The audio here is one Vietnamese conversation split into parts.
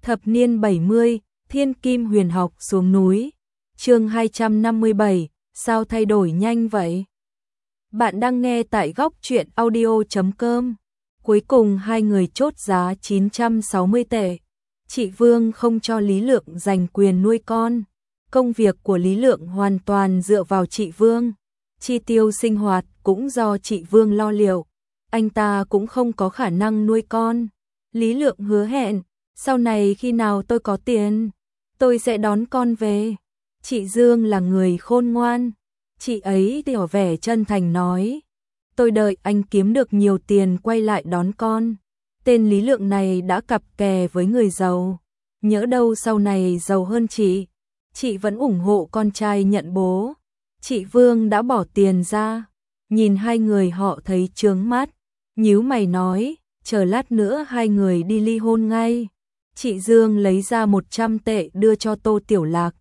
Thập niên 70, Thiên Kim Huyền học xuống núi. Chương 257, sao thay đổi nhanh vậy? Bạn đang nghe tại góc truyện audio.com. Cuối cùng hai người chốt giá 960 tệ. Chị Vương không cho Lý Lượng giành quyền nuôi con. Công việc của Lý Lượng hoàn toàn dựa vào chị Vương. Chi tiêu sinh hoạt cũng do chị Vương lo liệu. Anh ta cũng không có khả năng nuôi con. Lý Lượng hứa hẹn, sau này khi nào tôi có tiền, tôi sẽ đón con về. Chị Dương là người khôn ngoan. Chị ấy tỏ vẻ chân thành nói, tôi đợi anh kiếm được nhiều tiền quay lại đón con. Tên Lý Lượng này đã cặp kè với người giàu. Nhỡ đâu sau này giàu hơn chị vẫn ủng hộ con trai nhận bố. Chị Vương đã bỏ tiền ra. Nhìn hai người họ thấy chướng mắt. Nhíu mày nói, chờ lát nữa hai người đi ly hôn ngay. Chị Dương lấy ra 100 tệ đưa cho Tô Tiểu Lạc.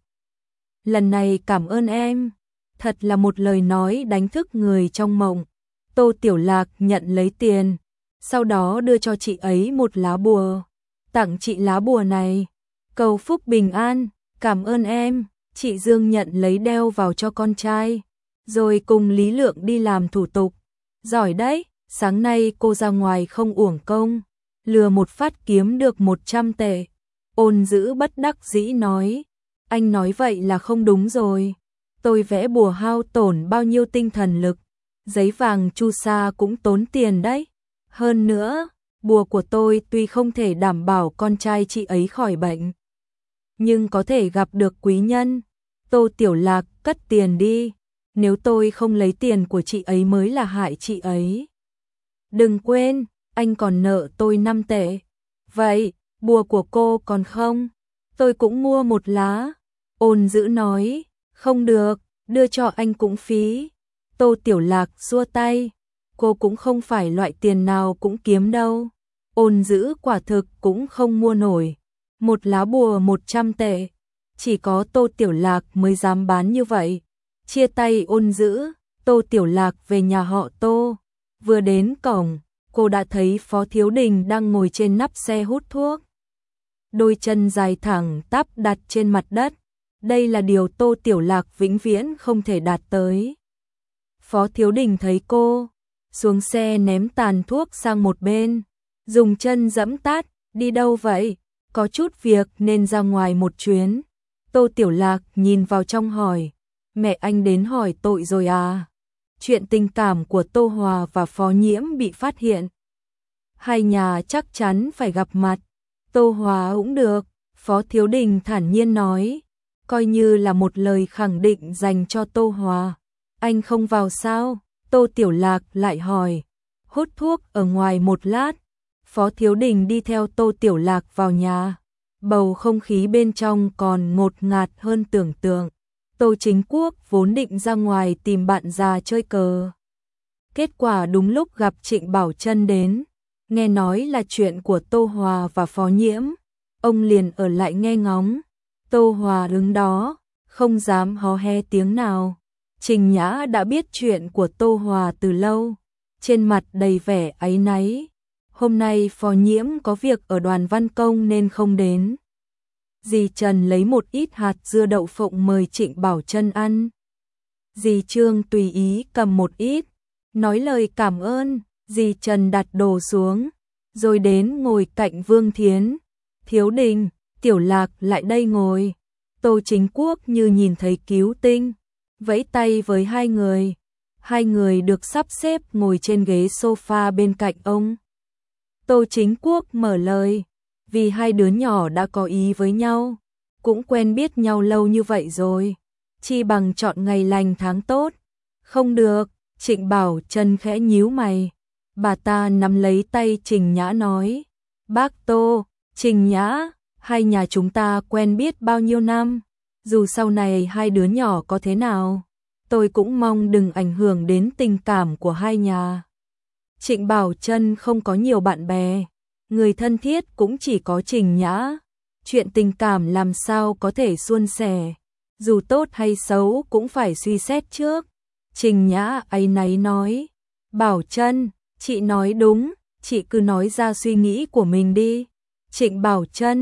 Lần này cảm ơn em. Thật là một lời nói đánh thức người trong mộng. Tô Tiểu Lạc nhận lấy tiền, sau đó đưa cho chị ấy một lá bùa. Tặng chị lá bùa này, cầu phúc bình an, cảm ơn em. Chị Dương nhận lấy đeo vào cho con trai, rồi cùng Lý Lượng đi làm thủ tục. Giỏi đấy, sáng nay cô ra ngoài không uổng công, lừa một phát kiếm được 100 tệ. Ôn Dữ bất đắc dĩ nói, anh nói vậy là không đúng rồi. Tôi vẽ bùa hao tổn bao nhiêu tinh thần lực, giấy vàng chu sa cũng tốn tiền đấy. Hơn nữa, bùa của tôi tuy không thể đảm bảo con trai chị ấy khỏi bệnh, nhưng có thể gặp được quý nhân. Tô Tiểu Lạc cất tiền đi, nếu tôi không lấy tiền của chị ấy mới là hại chị ấy. Đừng quên, anh còn nợ tôi 5 tệ. Vậy, bùa của cô còn không? Tôi cũng mua một lá. Ôn Dữ nói, không được, đưa cho anh cũng phí. Tô Tiểu Lạc xua tay, cô cũng không phải loại tiền nào cũng kiếm đâu. Ôn Dữ quả thực cũng không mua nổi. Một lá bùa 100 tệ, chỉ có Tô Tiểu Lạc mới dám bán như vậy. Chia tay Ôn Dữ, Tô Tiểu Lạc về nhà họ Tô. Vừa đến cổng, cô đã thấy Phó Thiếu Đình đang ngồi trên nắp xe hút thuốc. Đôi chân dài thẳng tắp đặt trên mặt đất. Đây là điều Tô Tiểu Lạc vĩnh viễn không thể đạt tới. Phó Thiếu Đình thấy cô, xuống xe ném tàn thuốc sang một bên, dùng chân giẫm tát, đi đâu vậy? Có chút việc nên ra ngoài một chuyến. Tô Tiểu Lạc nhìn vào trong hỏi, mẹ anh đến hỏi tội rồi à? Chuyện tình cảm của Tô Hòa và Phó Nhiễm bị phát hiện. Hai nhà chắc chắn phải gặp mặt. Tô Hòa cũng được, Phó Thiếu Đình thản nhiên nói, coi như là một lời khẳng định dành cho Tô Hòa. Anh không vào sao? Tô Tiểu Lạc lại hỏi. Hút thuốc ở ngoài một lát. Phó Thiếu Đình đi theo Tô Tiểu Lạc vào nhà. Bầu không khí bên trong còn ngột ngạt hơn tưởng tượng. Tô Chính Quốc vốn định ra ngoài tìm bạn già chơi cờ. Kết quả đúng lúc gặp Trịnh Bảo Trân đến. Nghe nói là chuyện của Tô Hòa và Phó Nhiễm. Ông liền ở lại nghe ngóng. Tô Hòa đứng đó, không dám hó he tiếng nào. Trình Nhã đã biết chuyện của Tô Hòa từ lâu, trên mặt đầy vẻ áy náy. Hôm nay Phó Nhiễm có việc ở Đoàn Văn Công nên không đến. Dì Trần lấy một ít hạt dưa đậu phộng mời Trịnh Bảo Trân ăn. Dì Trương tùy ý cầm một ít, nói lời cảm ơn. Dì Trần đặt đồ xuống, rồi đến ngồi cạnh Vương Thiến. Thiếu Đình, Tiểu Lạc lại đây ngồi. Tô Chính Quốc như nhìn thấy cứu tinh, vẫy tay với hai người. Hai người được sắp xếp ngồi trên ghế sofa bên cạnh ông. Tô Chính Quốc mở lời, vì hai đứa nhỏ đã có ý với nhau, cũng quen biết nhau lâu như vậy rồi, chi bằng chọn ngày lành tháng tốt. Không được, Trịnh Bảo Trân khẽ nhíu mày. Bà ta nắm lấy tay Trình Nhã nói, bác Tô, Trình Nhã, hai nhà chúng ta quen biết bao nhiêu năm, dù sau này hai đứa nhỏ có thế nào, tôi cũng mong đừng ảnh hưởng đến tình cảm của hai nhà. Trịnh Bảo Trân không có nhiều bạn bè, người thân thiết cũng chỉ có Trình Nhã. Chuyện tình cảm làm sao có thể suôn sẻ, dù tốt hay xấu cũng phải suy xét trước. Trình Nhã áy náy nói, Bảo Trân, chị nói đúng, chị cứ nói ra suy nghĩ của mình đi. Trịnh Bảo Trân,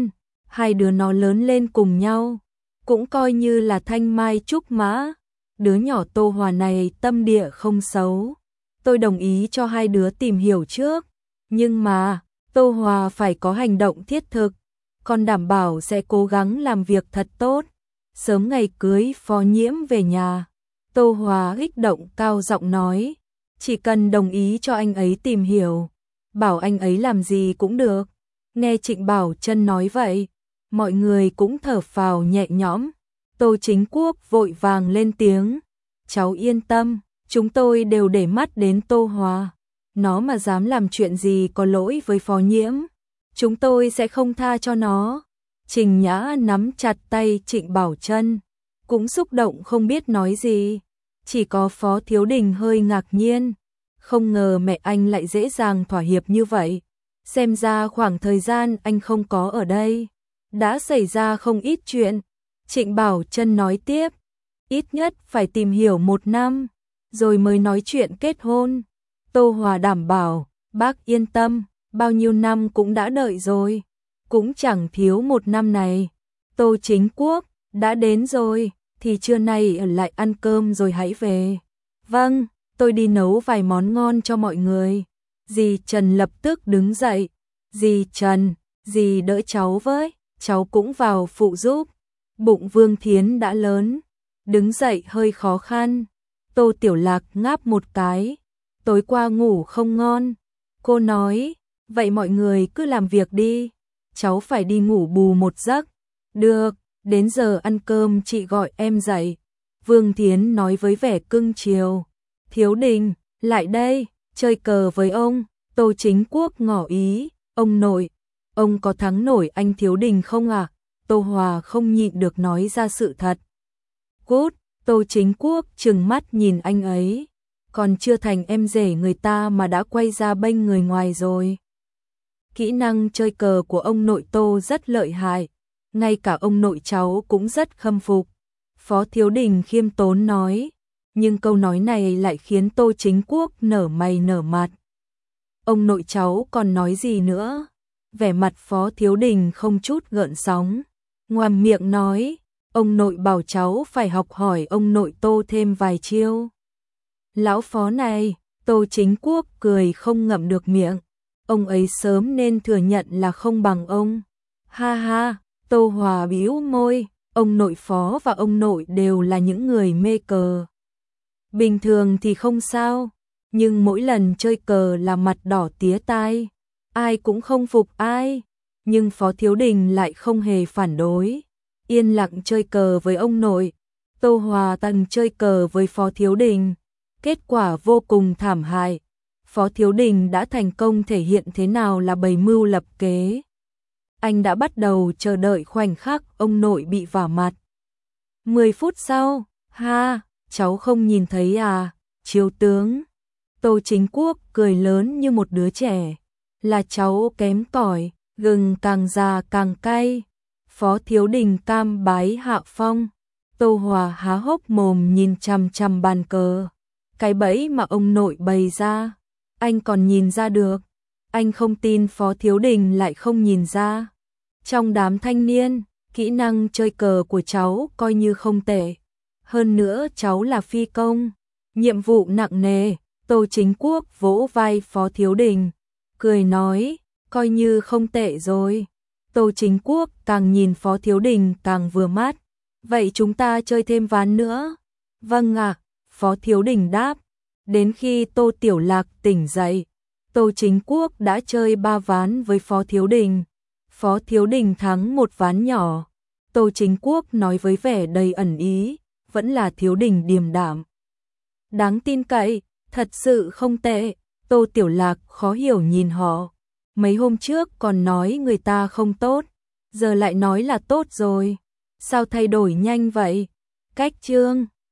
hai đứa nó lớn lên cùng nhau, cũng coi như là thanh mai trúc mã. Đứa nhỏ Tô Hòa này tâm địa không xấu. Tôi đồng ý cho hai đứa tìm hiểu trước, nhưng mà Tô Hòa phải có hành động thiết thực, con đảm bảo sẽ cố gắng làm việc thật tốt. Sớm ngày cưới Phó Nhiễm về nhà, Tô Hòa kích động cao giọng nói, chỉ cần đồng ý cho anh ấy tìm hiểu, bảo anh ấy làm gì cũng được. Nghe Trịnh Bảo Trân nói vậy, mọi người cũng thở phào nhẹ nhõm. Tô Chính Quốc vội vàng lên tiếng, cháu yên tâm, chúng tôi đều để mắt đến Tô Hòa. Nó mà dám làm chuyện gì có lỗi với Phó Nhiễm, chúng tôi sẽ không tha cho nó. Trình Nhã nắm chặt tay Trịnh Bảo Trân, cũng xúc động không biết nói gì. Chỉ có Phó Thiếu Đình hơi ngạc nhiên, không ngờ mẹ anh lại dễ dàng thỏa hiệp như vậy. Xem ra khoảng thời gian anh không có ở đây, đã xảy ra không ít chuyện. Trịnh Bảo Trân nói tiếp, ít nhất phải tìm hiểu 1 năm, rồi mới nói chuyện kết hôn. Tô Hòa đảm bảo, bác yên tâm, bao nhiêu năm cũng đã đợi rồi, cũng chẳng thiếu 1 năm này. Tô Chính Quốc, đã đến rồi, thì trưa nay ở lại ăn cơm rồi hãy về. Vâng, tôi đi nấu vài món ngon cho mọi người. Dì Trần lập tức đứng dậy. Dì Trần, dì đỡ cháu với, cháu cũng vào phụ giúp. Bụng Vương Thiến đã lớn, đứng dậy hơi khó khăn. Tô Tiểu Lạc ngáp một cái, tối qua ngủ không ngon. Cô nói, vậy mọi người cứ làm việc đi, cháu phải đi ngủ bù một giấc. Được, đến giờ ăn cơm chị gọi em dậy. Vương Thiến nói với vẻ cưng chiều. Thiếu Đình, lại đây, chơi cờ với ông. Tô Chính Quốc ngỏ ý, ông nội, ông có thắng nổi anh Thiếu Đình không ạ? Tô Hòa không nhịn được nói ra sự thật. Cút, Tô Chính Quốc trừng mắt nhìn anh ấy, còn chưa thành em rể người ta mà đã quay ra bênh người ngoài rồi. Kỹ năng chơi cờ của ông nội Tô rất lợi hại, ngay cả ông nội cháu cũng rất khâm phục. Phó Thiếu Đình khiêm tốn nói, nhưng câu nói này lại khiến Tô Chính Quốc nở mày nở mặt. Ông nội cháu còn nói gì nữa? Vẻ mặt Phó Thiếu Đình không chút gợn sóng, ngoàm miệng nói, ông nội bảo cháu phải học hỏi ông nội Tô thêm vài chiêu. Lão Phó này, Tô Chính Quốc cười không ngậm được miệng, ông ấy sớm nên thừa nhận là không bằng ông. Ha ha, Tô Hòa bĩu môi, ông nội Phó và ông nội đều là những người mê cờ. Bình thường thì không sao, nhưng mỗi lần chơi cờ là mặt đỏ tía tai, ai cũng không phục ai. Nhưng Phó Thiếu Đình lại không hề phản đối, yên lặng chơi cờ với ông nội. Tô Hòa từng chơi cờ với Phó Thiếu Đình, kết quả vô cùng thảm hại. Phó Thiếu Đình đã thành công thể hiện thế nào là bày mưu lập kế. Anh đã bắt đầu chờ đợi khoảnh khắc ông nội bị vả mặt. 10 phút sau, ha, cháu không nhìn thấy à, chiếu tướng. Tô Chính Quốc cười lớn như một đứa trẻ, là cháu kém cỏi, gừng càng già càng cay. Phó Thiếu Đình cam bái hạ phong. Tô Hòa há hốc mồm nhìn chằm chằm bàn cờ. Cái bẫy mà ông nội bày ra, anh còn nhìn ra được. Anh không tin Phó Thiếu Đình lại không nhìn ra. Trong đám thanh niên, kỹ năng chơi cờ của cháu coi như không tệ. Hơn nữa cháu là phi công, nhiệm vụ nặng nề. Tô Chính Quốc vỗ vai Phó Thiếu Đình, cười nói, coi như không tệ rồi. Tô Chính Quốc càng nhìn Phó Thiếu Đình càng vừa mắt. Vậy chúng ta chơi thêm ván nữa. Vâng ạ, Phó Thiếu Đình đáp. Đến khi Tô Tiểu Lạc tỉnh dậy, Tô Chính Quốc đã chơi 3 ván với Phó Thiếu Đình. Phó Thiếu Đình thắng một ván nhỏ. Tô Chính Quốc nói với vẻ đầy ẩn ý, vẫn là Thiếu Đình điềm đạm, đáng tin cậy, thật sự không tệ. Tô Tiểu Lạc khó hiểu nhìn họ. Mấy hôm trước còn nói người ta không tốt, giờ lại nói là tốt rồi. Sao thay đổi nhanh vậy? Cách chương